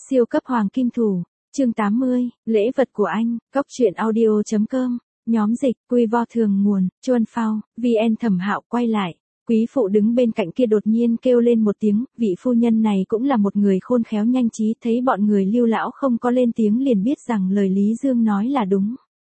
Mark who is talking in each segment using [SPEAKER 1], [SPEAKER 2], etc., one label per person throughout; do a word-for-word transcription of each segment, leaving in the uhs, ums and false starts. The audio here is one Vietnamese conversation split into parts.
[SPEAKER 1] Siêu cấp hoàng kim thủ, chương tám mươi, lễ vật của anh, Cóc truyện audio chấm com, nhóm dịch, quy vo thường nguồn, Chuan Phao, vê en Thẩm Hạo quay lại. Quý phụ đứng bên cạnh kia đột nhiên kêu lên một tiếng, vị phu nhân này cũng là một người khôn khéo nhanh trí, thấy bọn người Lưu lão không có lên tiếng liền biết rằng lời Lý Dương nói là đúng.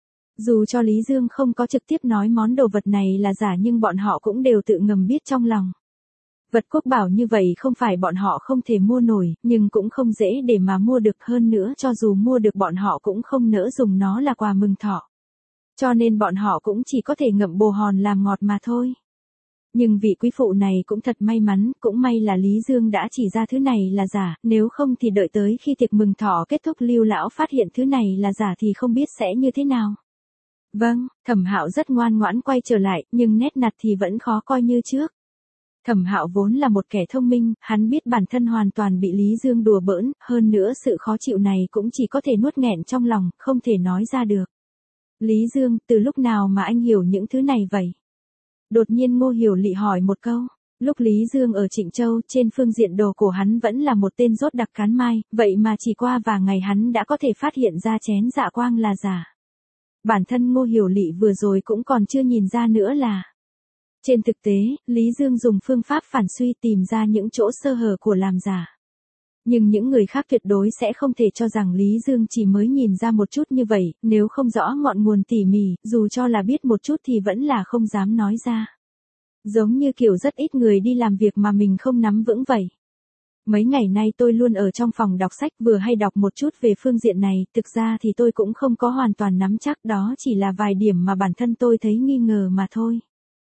[SPEAKER 1] Dù cho Lý Dương không có trực tiếp nói món đồ vật này là giả nhưng bọn họ cũng đều tự ngầm biết trong lòng. Vật quốc bảo như vậy không phải bọn họ không thể mua nổi, nhưng cũng không dễ để mà mua được, hơn nữa cho dù mua được bọn họ cũng không nỡ dùng nó là quà mừng thọ. Cho nên bọn họ cũng chỉ có thể ngậm bồ hòn làm ngọt mà thôi. Nhưng vị quý phụ này cũng thật may mắn, cũng may là Lý Dương đã chỉ ra thứ này là giả, nếu không thì đợi tới khi tiệc mừng thọ kết thúc Lưu lão phát hiện thứ này là giả thì không biết sẽ như thế nào. Vâng, Thẩm Hạo rất ngoan ngoãn quay trở lại, nhưng nét mặt thì vẫn khó coi như trước. Thẩm Hạo vốn là một kẻ thông minh, hắn biết bản thân hoàn toàn bị Lý Dương đùa bỡn, hơn nữa sự khó chịu này cũng chỉ có thể nuốt nghẹn trong lòng, không thể nói ra được. Lý Dương, từ lúc nào mà anh hiểu những thứ này vậy? Đột nhiên Ngô Hiểu Lị hỏi một câu. Lúc Lý Dương ở Trịnh Châu, trên phương diện đồ cổ hắn vẫn là một tên rốt đặc cán mai, vậy mà chỉ qua vài ngày hắn đã có thể phát hiện ra chén dạ quang là giả. Bản thân Ngô Hiểu Lị vừa rồi cũng còn chưa nhìn ra nữa là. Trên thực tế, Lý Dương dùng phương pháp phản suy tìm ra những chỗ sơ hở của làm giả. Nhưng những người khác tuyệt đối sẽ không thể cho rằng Lý Dương chỉ mới nhìn ra một chút như vậy, nếu không rõ ngọn nguồn tỉ mỉ, dù cho là biết một chút thì vẫn là không dám nói ra. Giống như kiểu rất ít người đi làm việc mà mình không nắm vững vậy. Mấy ngày nay tôi luôn ở trong phòng đọc sách vừa hay đọc một chút về phương diện này, thực ra thì tôi cũng không có hoàn toàn nắm chắc, đó chỉ là vài điểm mà bản thân tôi thấy nghi ngờ mà thôi.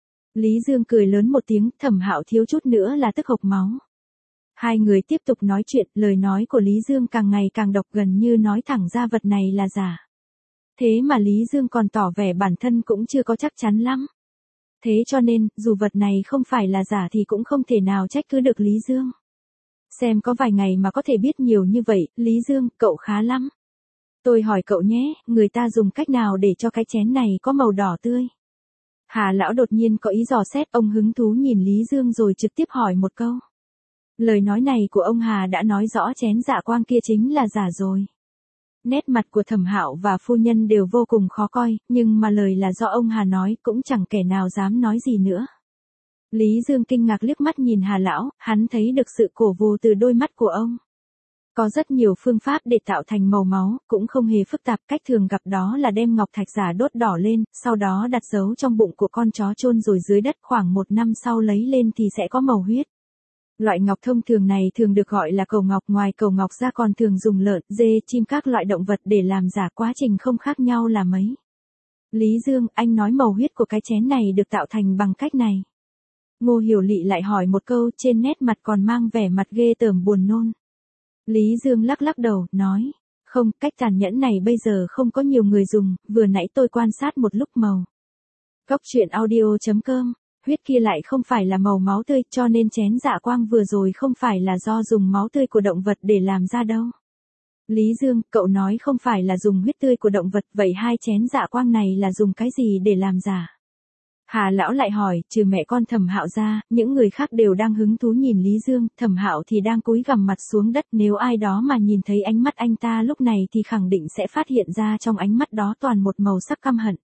[SPEAKER 1] Lý Dương cười lớn một tiếng, Thẩm Hạo thiếu chút nữa là tức hộc máu. Hai người tiếp tục nói chuyện, lời nói của Lý Dương càng ngày càng độc, gần như nói thẳng ra vật này là giả. Thế mà Lý Dương còn tỏ vẻ bản thân cũng chưa có chắc chắn lắm. Thế cho nên, dù vật này không phải là giả thì cũng không thể nào trách cứ được Lý Dương. Xem có vài ngày mà có thể biết nhiều như vậy, Lý Dương, cậu khá lắm. Tôi hỏi cậu nhé, người ta dùng cách nào để cho cái chén này có màu đỏ tươi? Hà lão đột nhiên có ý dò xét, ông hứng thú nhìn Lý Dương rồi trực tiếp hỏi một câu. Lời nói này của ông Hà đã nói rõ chén dạ quang kia chính là giả rồi. Nét mặt của Thẩm Hạo và phu nhân đều vô cùng khó coi, nhưng mà lời là do ông Hà nói, cũng chẳng kẻ nào dám nói gì nữa. Lý Dương kinh ngạc liếc mắt nhìn Hà lão, hắn thấy được sự cổ vũ từ đôi mắt của ông. Có rất nhiều phương pháp để tạo thành màu máu, cũng không hề phức tạp, cách thường gặp đó là đem ngọc thạch giả đốt đỏ lên, sau đó đặt giấu trong bụng của con chó chôn rồi dưới đất, khoảng một năm sau lấy lên thì sẽ có màu huyết. Loại ngọc thông thường này thường được gọi là cầu ngọc, ngoài cầu ngọc ra còn thường dùng lợn, dê, chim các loại động vật để làm giả, quá trình không khác nhau là mấy. Lý Dương, anh nói màu huyết của cái chén này được tạo thành bằng cách này. Ngô Hiểu Lị lại hỏi một câu, trên nét mặt còn mang vẻ mặt ghê tởm buồn nôn. Lý Dương lắc lắc đầu, nói, không, cách tàn nhẫn này bây giờ không có nhiều người dùng, vừa nãy tôi quan sát một lúc màu. Cóc truyện audio chấm com, huyết kia lại không phải là màu máu tươi, cho nên chén dạ quang vừa rồi không phải là do dùng máu tươi của động vật để làm ra đâu. Lý Dương, cậu nói không phải là dùng huyết tươi của động vật, vậy hai chén dạ quang này là dùng cái gì để làm giả? Hà lão lại hỏi, trừ mẹ con Thẩm Hạo ra, những người khác đều đang hứng thú nhìn Lý Dương, Thẩm Hạo thì đang cúi gằm mặt xuống đất, nếu ai đó mà nhìn thấy ánh mắt anh ta lúc này thì khẳng định sẽ phát hiện ra trong ánh mắt đó toàn một màu sắc căm hận.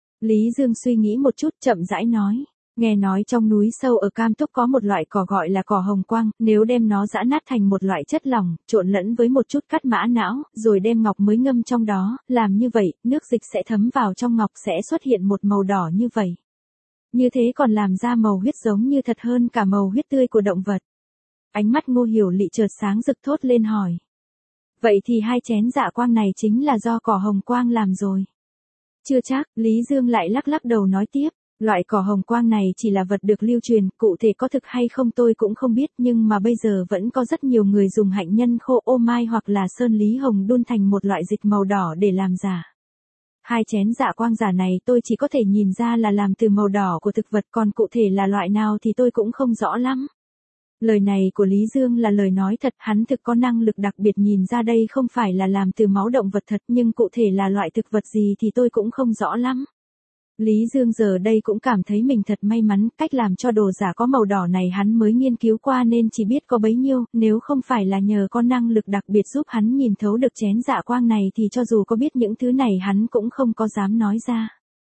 [SPEAKER 1] Lý Dương suy nghĩ một chút, chậm rãi nói, nghe nói trong núi sâu ở Cam Túc có một loại cỏ gọi là cỏ hồng quang, nếu đem nó giã nát thành một loại chất lỏng, trộn lẫn với một chút cát mã não, rồi đem ngọc mới ngâm trong đó, làm như vậy, nước dịch sẽ thấm vào trong ngọc sẽ xuất hiện một màu đỏ như vậy. Như thế còn làm ra màu huyết giống như thật hơn cả màu huyết tươi của động vật. Ánh mắt Ngô Hiểu Lị chợt sáng rực thốt lên hỏi. Vậy thì hai chén dạ quang này chính là do cỏ hồng quang làm rồi. Chưa chắc, Lý Dương lại lắc lắc đầu nói tiếp. Loại cỏ hồng quang này chỉ là vật được lưu truyền, cụ thể có thực hay không tôi cũng không biết, nhưng mà bây giờ vẫn có rất nhiều người dùng hạnh nhân khô ô mai hoặc là sơn lý hồng đun thành một loại dịch màu đỏ để làm giả. Hai chén dạ quang giả này tôi chỉ có thể nhìn ra là làm từ màu đỏ của thực vật, còn cụ thể là loại nào thì tôi cũng không rõ lắm. Lời này của Lý Dương là lời nói thật, hắn thực có năng lực đặc biệt nhìn ra đây không phải là làm từ máu động vật thật, nhưng cụ thể là loại thực vật gì thì tôi cũng không rõ lắm. Lý Dương giờ đây cũng cảm thấy mình thật may mắn, cách làm cho đồ giả có màu đỏ này hắn mới nghiên cứu qua nên chỉ biết có bấy nhiêu, nếu không phải là nhờ có năng lực đặc biệt giúp hắn nhìn thấu được chén dạ quang này thì cho dù có biết những thứ này hắn cũng không có dám nói ra.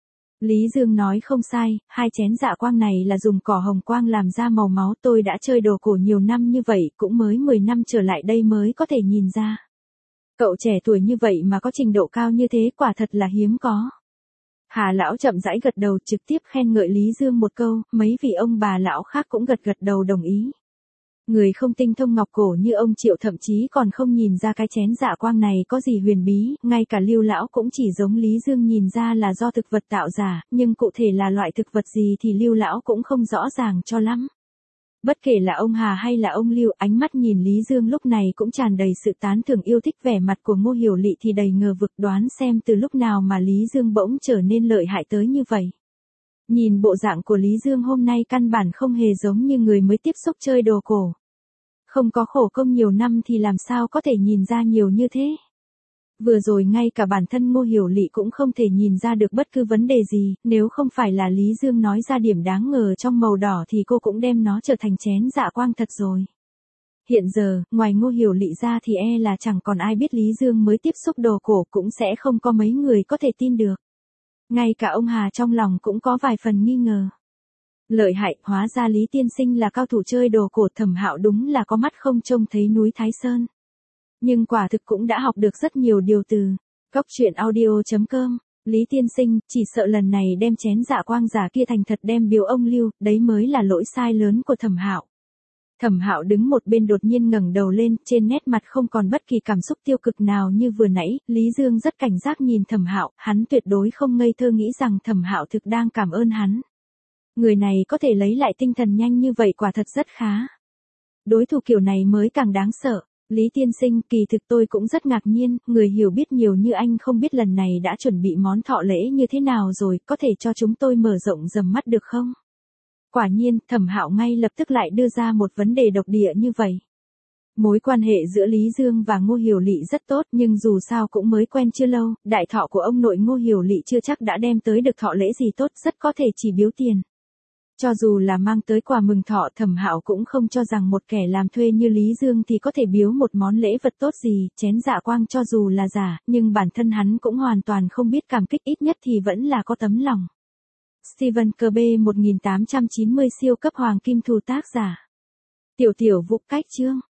[SPEAKER 1] Lý Dương nói không sai, hai chén dạ quang này là dùng cỏ hồng quang làm ra màu máu, tôi đã chơi đồ cổ nhiều năm như vậy, cũng mới mười năm trở lại đây mới có thể nhìn ra. Cậu trẻ tuổi như vậy mà có trình độ cao như thế quả thật là hiếm có. Hà lão chậm rãi gật đầu trực tiếp khen ngợi Lý Dương một câu, mấy vị ông bà lão khác cũng gật gật đầu đồng ý. Người không tinh thông ngọc cổ như ông Triệu thậm chí còn không nhìn ra cái chén dạ quang này có gì huyền bí, ngay cả Lưu lão cũng chỉ giống Lý Dương nhìn ra là do thực vật tạo giả, nhưng cụ thể là loại thực vật gì thì Lưu lão cũng không rõ ràng cho lắm. Bất kể là ông Hà hay là ông Lưu, ánh mắt nhìn Lý Dương lúc này cũng tràn đầy sự tán thưởng yêu thích, vẻ mặt của Ngô Hiểu Lị thì đầy ngờ vực, đoán xem từ lúc nào mà Lý Dương bỗng trở nên lợi hại tới như vậy. Nhìn bộ dạng của Lý Dương hôm nay căn bản không hề giống như người mới tiếp xúc chơi đồ cổ. Không có khổ công nhiều năm thì làm sao có thể nhìn ra nhiều như thế. Vừa rồi ngay cả bản thân Ngô Hiểu Lị cũng không thể nhìn ra được bất cứ vấn đề gì, nếu không phải là Lý Dương nói ra điểm đáng ngờ trong màu đỏ thì cô cũng đem nó trở thành chén dạ quang thật rồi. Hiện giờ, ngoài Ngô Hiểu Lị ra thì e là chẳng còn ai biết Lý Dương mới tiếp xúc đồ cổ, cũng sẽ không có mấy người có thể tin được. Ngay cả ông Hà trong lòng cũng có vài phần nghi ngờ. Lợi hại, hóa ra Lý tiên sinh là cao thủ chơi đồ cổ, Thẩm Hạo đúng là có mắt không trông thấy núi Thái Sơn. Nhưng quả thực cũng đã học được rất nhiều điều từ Cóc Truyện Audio chấm com. Lý tiên sinh, chỉ sợ lần này đem chén dạ quang giả kia thành thật đem biếu ông Lưu, đấy mới là lỗi sai lớn của Thẩm Hạo. Thẩm Hạo đứng một bên đột nhiên ngẩng đầu lên, trên nét mặt không còn bất kỳ cảm xúc tiêu cực nào như vừa nãy. Lý Dương rất cảnh giác nhìn Thẩm Hạo, hắn tuyệt đối không ngây thơ nghĩ rằng Thẩm Hạo thực đang cảm ơn hắn. Người này có thể lấy lại tinh thần nhanh như vậy quả thật rất khá. Đối thủ kiểu này mới càng đáng sợ. Lý tiên sinh, kỳ thực tôi cũng rất ngạc nhiên, người hiểu biết nhiều như anh không biết lần này đã chuẩn bị món thọ lễ như thế nào rồi, có thể cho chúng tôi mở rộng tầm mắt được không? Quả nhiên, Thẩm Hạo ngay lập tức lại đưa ra một vấn đề độc địa như vậy. Mối quan hệ giữa Lý Dương và Ngô Hiểu Lị rất tốt, nhưng dù sao cũng mới quen chưa lâu, đại thọ của ông nội Ngô Hiểu Lị chưa chắc đã đem tới được thọ lễ gì tốt, rất có thể chỉ biếu tiền. Cho dù là mang tới quà mừng thọ, Thẩm Hạo cũng không cho rằng một kẻ làm thuê như Lý Dương thì có thể biếu một món lễ vật tốt gì, chén dạ quang cho dù là giả, nhưng bản thân hắn cũng hoàn toàn không biết cảm kích, ít nhất thì vẫn là có tấm lòng. Stephen Kirby một nghìn tám trăm chín mươi siêu cấp hoàng kim thù tác giả. Tiểu tiểu Vũ cách chương.